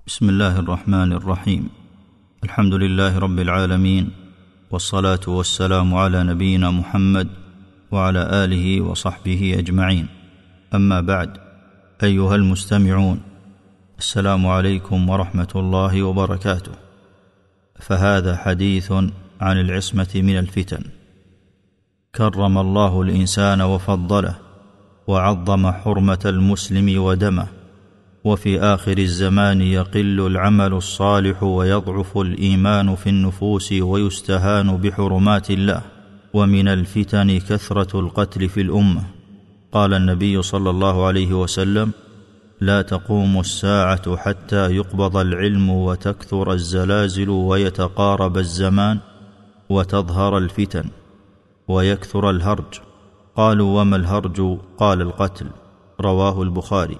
بسم الله الرحمن الرحيم. الحمد لله رب العالمين، والصلاة والسلام على نبينا محمد وعلى آله وصحبه أجمعين. أما بعد، أيها المستمعون، السلام عليكم ورحمة الله وبركاته. فهذا حديث عن العصمة من الفتن. كرم الله الإنسان وفضله، وعظم حرمة المسلم ودمه، وفي آخر الزمان يقل العمل الصالح ويضعف الإيمان في النفوس ويستهان بحرمات الله. ومن الفتن كثرة القتل في الأمة. قال النبي صلى الله عليه وسلم: لا تقوم الساعة حتى يقبض العلم وتكثر الزلازل ويتقارب الزمان وتظهر الفتن ويكثر الهرج. قالوا: وما الهرج؟ قال: القتل. رواه البخاري.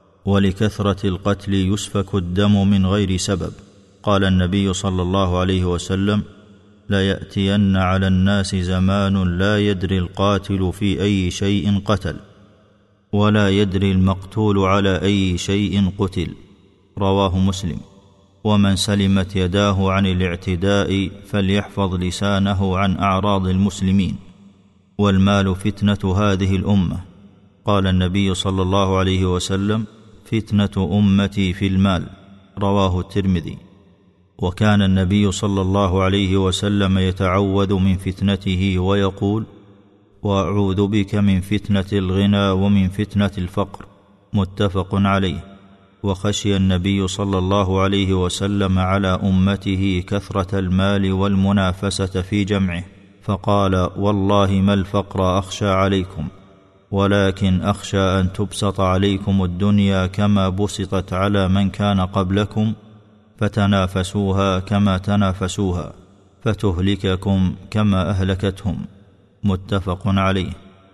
ولكثرة القتل يسفك الدم من غير سبب. قال النبي صلى الله عليه وسلم: لا يأتين على الناس زمان لا يدري القاتل في أي شيء قتل، ولا يدري المقتول على أي شيء قتل. رواه مسلم. ومن سلمت يداه عن الاعتداء فليحفظ لسانه عن أعراض المسلمين. والمال فتنة هذه الأمة. قال النبي صلى الله عليه وسلم: فتنة أمتي في المال. رواه الترمذي. وكان النبي صلى الله عليه وسلم يتعوذ من فتنته ويقول: وأعوذ بك من فتنة الغنى ومن فتنة الفقر. متفق عليه. وخشي النبي صلى الله عليه وسلم على أمته كثرة المال والمنافسة في جمعه، فقال: والله ما الفقر أخشى عليكم، ولكن أخشى أن تبسط عليكم الدنيا كما بسطت على من كان قبلكم، فتنافسوها كما تنافسوها، فتهلككم كما أهلكتهم. متفق عليه.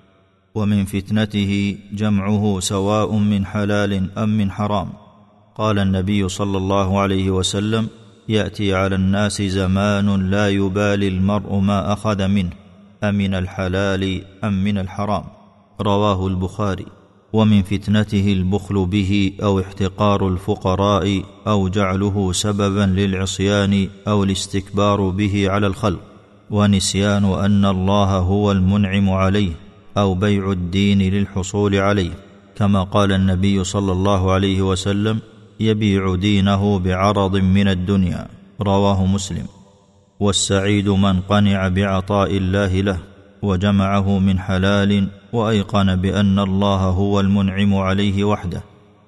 ومن فتنته جمعه سواء من حلال أم من حرام. قال النبي صلى الله عليه وسلم: يأتي على الناس زمان لا يبالي المرء ما أخذ منه، أمن الحلال أم من الحرام. رواه البخاري. ومن فتنته البخل به أو احتقار الفقراء أو جعله سببا للعصيان أو الاستكبار به على الخلق، ونسيان أن الله هو المنعم عليه، أو بيع الدين للحصول عليه، كما قال النبي صلى الله عليه وسلم: يبيع دينه بعرض من الدنيا. رواه مسلم. والسعيد من قنع بعطاء الله له وجمعه من حلال، وأيقن بأن الله هو المنعم عليه وحده،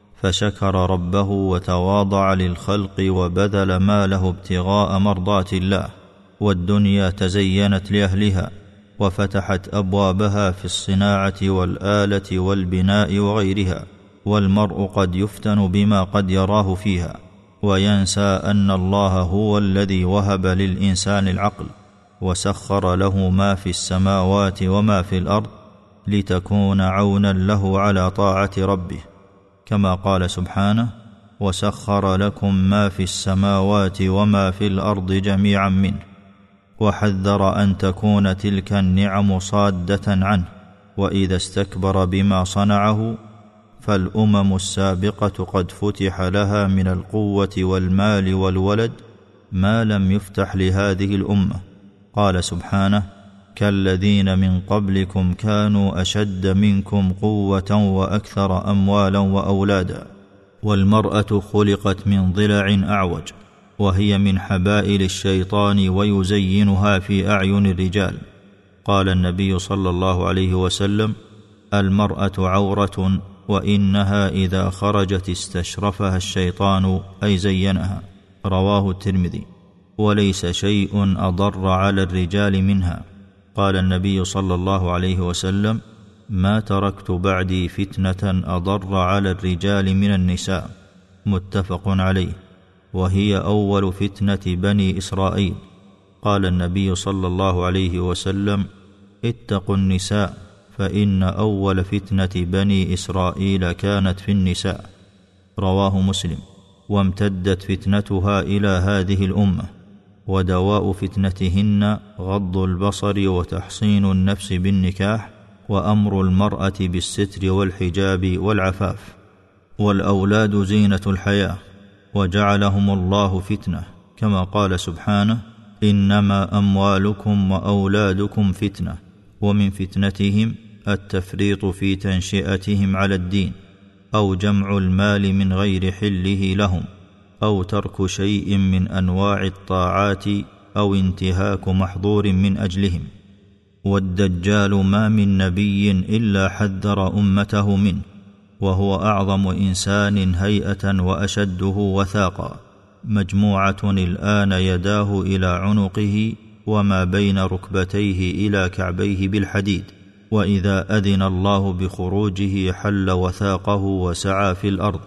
فشكر ربه وتواضع للخلق وبذل ماله ابتغاء مرضات الله. والدنيا تزينت لأهلها وفتحت أبوابها في الصناعة والآلة والبناء وغيرها، والمرء قد يفتن بما قد يراه فيها، وينسى أن الله هو الذي وهب للإنسان العقل وسخر له ما في السماوات وما في الأرض لتكون عونا له على طاعة ربه، كما قال سبحانه: وسخر لكم ما في السماوات وما في الأرض جميعا منه. وحذر أن تكون تلك النعم صادة عنه، وإذا استكبر بما صنعه فالأمم السابقة قد فتح لها من القوة والمال والولد ما لم يفتح لهذه الأمة. قال سبحانه: كالذين من قبلكم كانوا أشد منكم قوة وأكثر أموالا وأولادا. والمرأة خلقت من ضلع أعوج، وهي من حبائل الشيطان ويزينها في أعين الرجال. قال النبي صلى الله عليه وسلم: المرأة عورة، وإنها إذا خرجت استشرفها الشيطان أي زينها. رواه الترمذي. وليس شيء أضر على الرجال منها. قال النبي صلى الله عليه وسلم: ما تركت بعدي فتنة أضر على الرجال من النساء. متفق عليه. وهي أول فتنة بني إسرائيل. قال النبي صلى الله عليه وسلم: اتقوا النساء، فإن أول فتنة بني إسرائيل كانت في النساء. رواه مسلم. وامتدت فتنتها إلى هذه الأمة. ودواء فتنتهن غض البصر وتحصين النفس بالنكاح، وأمر المرأة بالستر والحجاب والعفاف. والأولاد زينة الحياة، وجعلهم الله فتنة، كما قال سبحانه: إنما أموالكم وأولادكم فتنة، ومن فتنتهم التفريط في تنشئتهم على الدين، أو جمع المال من غير حله لهم، أو ترك شيء من أنواع الطاعات، أو انتهاك محظور من أجلهم. والدجال ما من نبي إلا حذر أمته منه، وهو أعظم إنسان هيئة وأشده وثاقا، مجموعة الآن يداه إلى عنقه وما بين ركبتيه إلى كعبيه بالحديد، وإذا أذن الله بخروجه حل وثاقه وسعى في الأرض،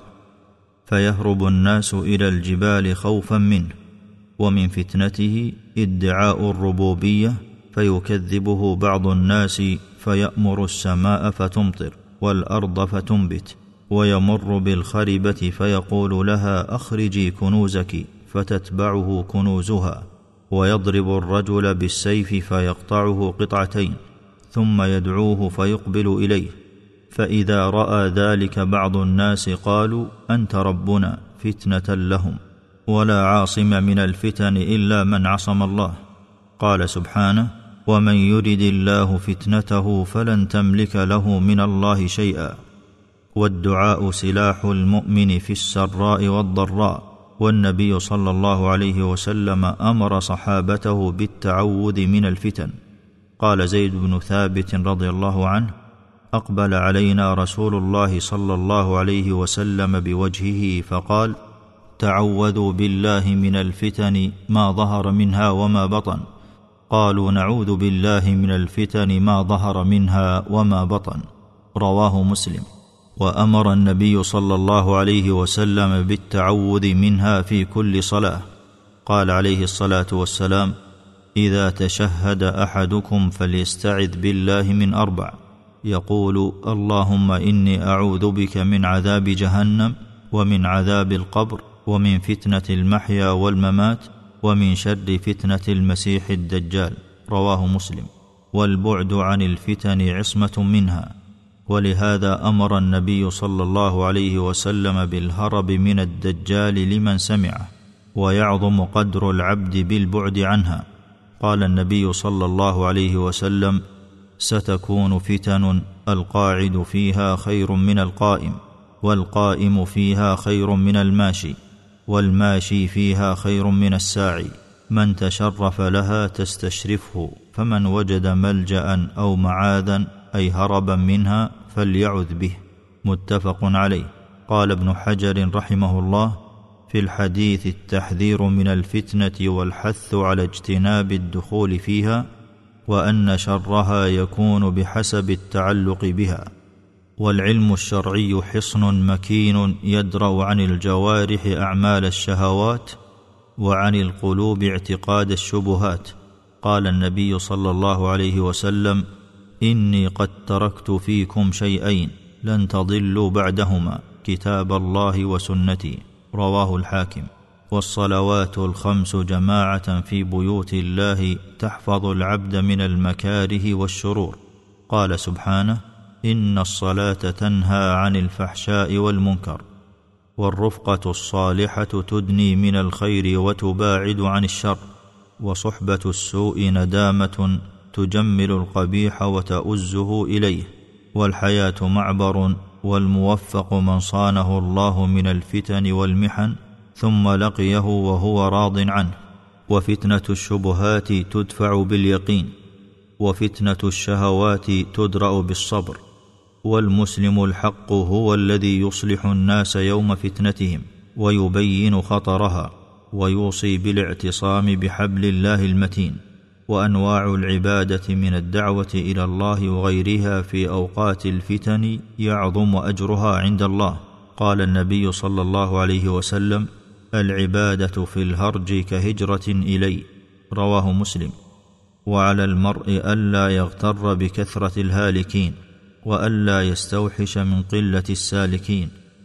فيهرب الناس إلى الجبال خوفا منه. ومن فتنته ادعاء الربوبية، فيكذبه بعض الناس فيأمر السماء فتمطر والأرض فتنبت، ويمر بالخربة فيقول لها: أخرجي كنوزك، فتتبعه كنوزها، ويضرب الرجل بالسيف فيقطعه قطعتين، ثم يدعوه فيقبل إليه، فإذا رأى ذلك بعض الناس قالوا: أنت ربنا، فتنة لهم، ولا عاصم من الفتن إلا من عصم الله. قال سبحانه: ومن يرد الله فتنته فلن تملك له من الله شيئا. والدعاء سلاح المؤمن في السراء والضراء، والنبي صلى الله عليه وسلم أمر صحابته بالتعوذ من الفتن. قال زيد بن ثابت رضي الله عنه: أقبل علينا رسول الله صلى الله عليه وسلم بوجهه فقال: تعوذوا بالله من الفتن ما ظهر منها وما بطن. قالوا: نعوذ بالله من الفتن ما ظهر منها وما بطن. رواه مسلم. وأمر النبي صلى الله عليه وسلم بالتعوذ منها في كل صلاة. قال عليه الصلاة والسلام: إذا تشهد أحدكم فليستعذ بالله من 4، يقول: اللهم إني أعوذ بك من عذاب جهنم، ومن عذاب القبر، ومن فتنة المحيا والممات، ومن شر فتنة المسيح الدجال. رواه مسلم. والبعد عن الفتن عصمة منها، ولهذا أمر النبي صلى الله عليه وسلم بالهرب من الدجال لمن سمعه، ويعظم قدر العبد بالبعد عنها. قال النبي صلى الله عليه وسلم: ستكون فتن القاعد فيها خير من القائم، والقائم فيها خير من الماشي، والماشي فيها خير من الساعي. من تشرف لها تستشرفه، فمن وجد ملجأ أو معاذا أي هربا منها فليعذ به. متفق عليه. قال ابن حجر رحمه الله في الحديث: التحذير من الفتنة والحث على اجتناب الدخول فيها، وأن شرها يكون بحسب التعلق بها. والعلم الشرعي حصن مكين يدرأ عن الجوارح أعمال الشهوات، وعن القلوب اعتقاد الشبهات. قال النبي صلى الله عليه وسلم: إني قد تركت فيكم شيئين لن تضلوا بعدهما، كتاب الله وسنتي. رواه الحاكم. والصلوات الخمس جماعة في بيوت الله تحفظ العبد من المكاره والشرور. قال سبحانه: إن الصلاة تنهى عن الفحشاء والمنكر. والرفقة الصالحة تدني من الخير وتباعد عن الشر. وصحبة السوء ندامة تجمل القبيح وتؤزه إليه. والحياة معبر، والموفق من صانه الله من الفتن والمحن ثم لقيه وهو راض عنه. وفتنة الشبهات تدفع باليقين، وفتنة الشهوات تدرأ بالصبر. والمسلم الحق هو الذي يصلح الناس يوم فتنتهم ويبين خطرها، ويوصي بالاعتصام بحبل الله المتين. وأنواع العبادة من الدعوة إلى الله وغيرها في أوقات الفتن يعظم أجرها عند الله. قال النبي صلى الله عليه وسلم: العبادة في الهرج كهجرة إلي. رواه مسلم. وعلى المرء ألا يغتر بكثرة الهالكين، وألا يستوحش من قلة السالكين،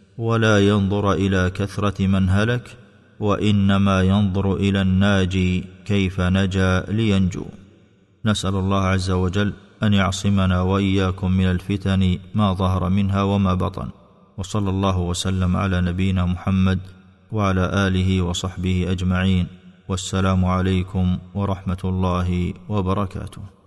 ولا ينظر إلى كثرة من هلك، وإنما ينظر إلى الناجي كيف نجا لينجو. نسأل الله عز وجل أن يعصمنا وإياكم من الفتن ما ظهر منها وما بطن. وصلى الله وسلم على نبينا محمد وعلى آله وصحبه أجمعين، والسلام عليكم ورحمة الله وبركاته.